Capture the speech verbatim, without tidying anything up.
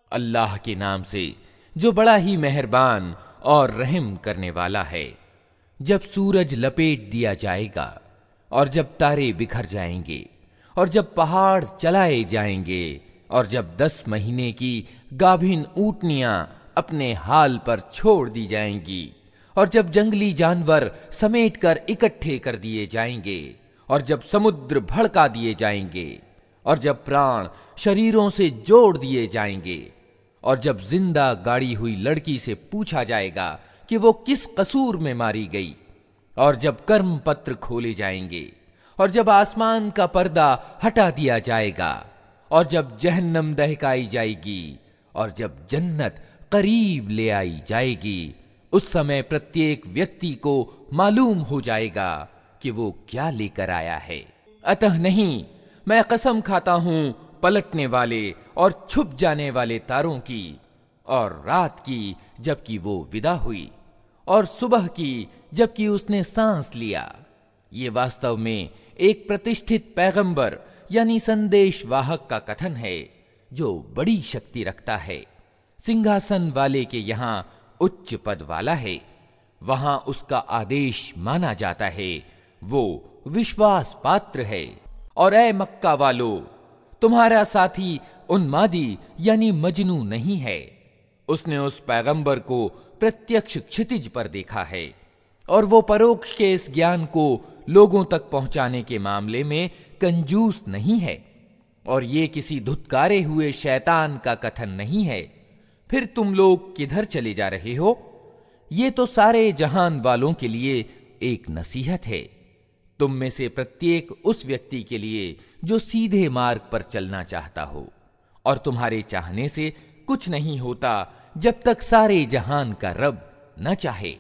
अल्लाह के नाम से जो बड़ा ही मेहरबान और रहम करने वाला है। जब सूरज लपेट दिया जाएगा और जब तारे बिखर जाएंगे और जब पहाड़ चलाए जाएंगे और जब दस महीने की गाभिन ऊँटनियां अपने हाल पर छोड़ दी जाएंगी और जब जंगली जानवर समेट कर इकट्ठे कर दिए जाएंगे और जब समुद्र भड़का दिए जाएंगे और जब प्राण शरीरों से जोड़ दिए जाएंगे और जब जिंदा गाड़ी हुई लड़की से पूछा जाएगा कि वो किस कसूर में मारी गई और जब कर्म पत्र खोले जाएंगे और जब आसमान का पर्दा हटा दिया जाएगा और जब जहन्नम दहकाई जाएगी और जब जन्नत करीब ले आई जाएगी, उस समय प्रत्येक व्यक्ति को मालूम हो जाएगा कि वो क्या लेकर आया है। अतः नहीं, मैं कसम खाता हूं पलटने वाले और छुप जाने वाले तारों की, और रात की जबकि वो विदा हुई, और सुबह की जबकि उसने सांस लिया। ये वास्तव में एक प्रतिष्ठित पैगंबर यानी संदेश वाहक का कथन है जो बड़ी शक्ति रखता है, सिंहासन वाले के यहां उच्च पद वाला है, वहां उसका आदेश माना जाता है, वो विश्वास पात्र है। और ऐ मक्का वालो, तुम्हारा साथी उन्मादी यानी मजनू नहीं है। उसने उस पैगंबर को प्रत्यक्ष क्षितिज पर देखा है और वो परोक्ष के इस ज्ञान को लोगों तक पहुंचाने के मामले में कंजूस नहीं है, और ये किसी धुतकारे हुए शैतान का कथन नहीं है। फिर तुम लोग किधर चले जा रहे हो? ये तो सारे जहान वालों के लिए एक नसीहत है, तुम में से प्रत्येक उस व्यक्ति के लिए जो सीधे मार्ग पर चलना चाहता हो, और तुम्हारे चाहने से कुछ नहीं होता जब तक सारे जहान का रब न चाहे।